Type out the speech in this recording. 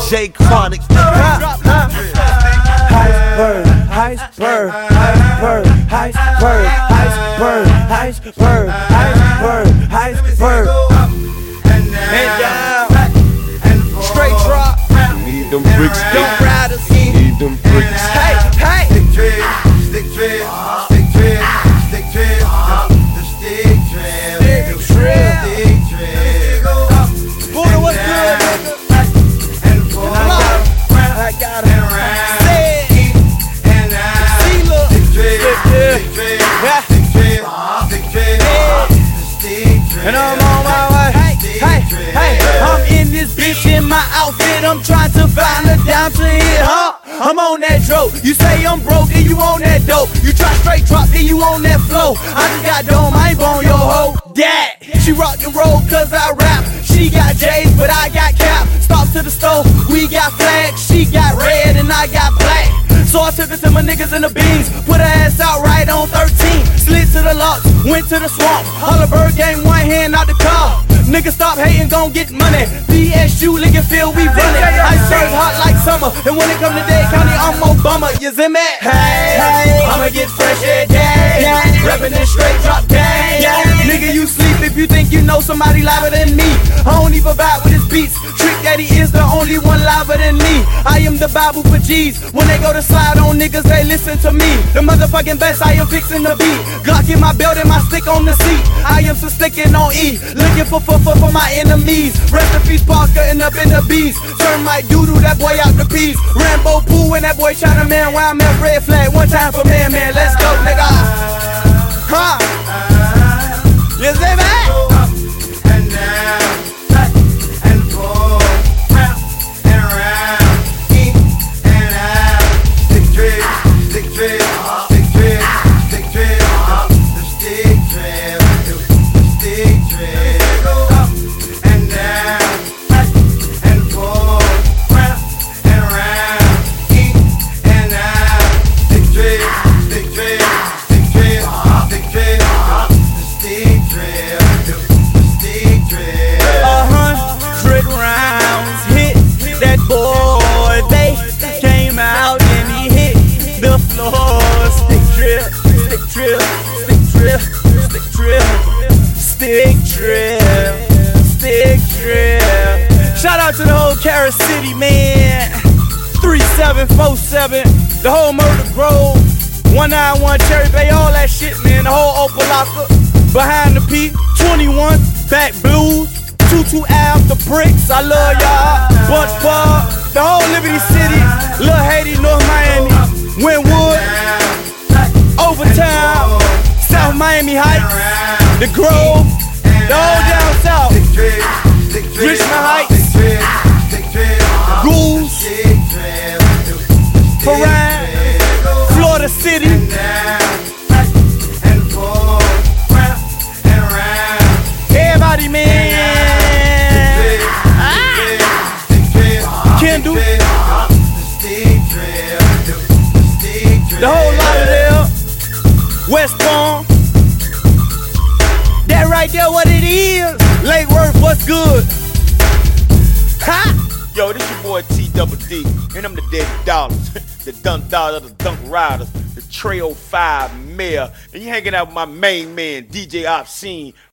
J Chronic. Iceberg, iceberg, iceberg, iceberg, iceberg, iceberg, iceberg, iceberg. And down, straight drop. Need them bricks, Don't riders. need them bricks. Hey, hey. Stick dread, stick dread, stick dread, stick dread, the stick dread, Stick dread. stick dread. Buddha, what's good, nigga? And forth, I got him. Say it. and out. See, look. Stick dread, Stick stick dread, Yeah. stick dread, stick dread, the stick dread. And I'm on my way. Hey, hey, I'm in this bitch in my outfit. I'm trying to find a dime to hit, huh? I'm on that dope. You say I'm broke, then you on that dope. You try straight drop, then you on that flow. I just got dome, I ain't on your hoe. That she rock and roll cause I rap. She got J's, but I got cap. Stop to the stove, we got flags. She got red and I got black. So I took it to my niggas in the beans. Put her ass out right on 13. Slid to the locks, went to the swamp. Hollerberg game, one hand out the car. Niggas stop hating, gon' get money. PSU, Lincolnfield, we run it. I serve hot like summer. And when it come to Dade County, I'm Obama. You see me? Hey, I'ma get fresh every day. Reppin' this straight drop gang. Nigga, you sleep if you think you know somebody liver than me. I don't even vibe with his beats. Trick Daddy is the only one liver than me. I am the Bible for G's. When they go to slide on niggas, they listen to me. The motherfucking best, I am fixing the beat. Glock in my belt and my stick on the seat. I am so sticking on E. Looking for my enemies. Rest in peace, Parker, and up in the bees. Turn my doodoo, that boy out the peas. Rambo Pooh and that boy China Man. Where I'm at, red flag. One time for man, let's go, nigga. Huh? You see me? And down, and forth, round and round, in and out. Stick dread, stick dread, stick dread, stick dread, the stick dread, the stick dread. Up and down, and forth, round and round, in and out. Stick dread, stick dread, stick dread, stick dread, the stick dread, the stick dread. 100 rounds hit that boy. They came out and he hit the floor. Stick drip, stick drip, stick drip, stick drip, stick drip, stick drip. Shout out to the whole Carrot City, man. 3747, the whole Murder Grove, 191 Cherry Bay, all that shit, man. The whole Opalaka, behind the P, 21, Back Blues, 22 Ave, the Bricks. I love y'all. Bunch Park, the whole Liberty City, Little Haiti, North Miami, Wynwood, Overtown, South Miami Heights, the Grove, the whole down south, Richmond Heights, Goose, Paran, Florida City. Everybody, man. Kendall, the whole Lauderdale, West Palm. That right there, what it is. Lake Worth, what's good? Ha! Yo, this your boy T-Double-D, and I'm the Daddy Dollars, the Dunk Dollars, the Dunk Riders, the Trail 5 Mayor, and you hanging out with my main man, DJ Obscene,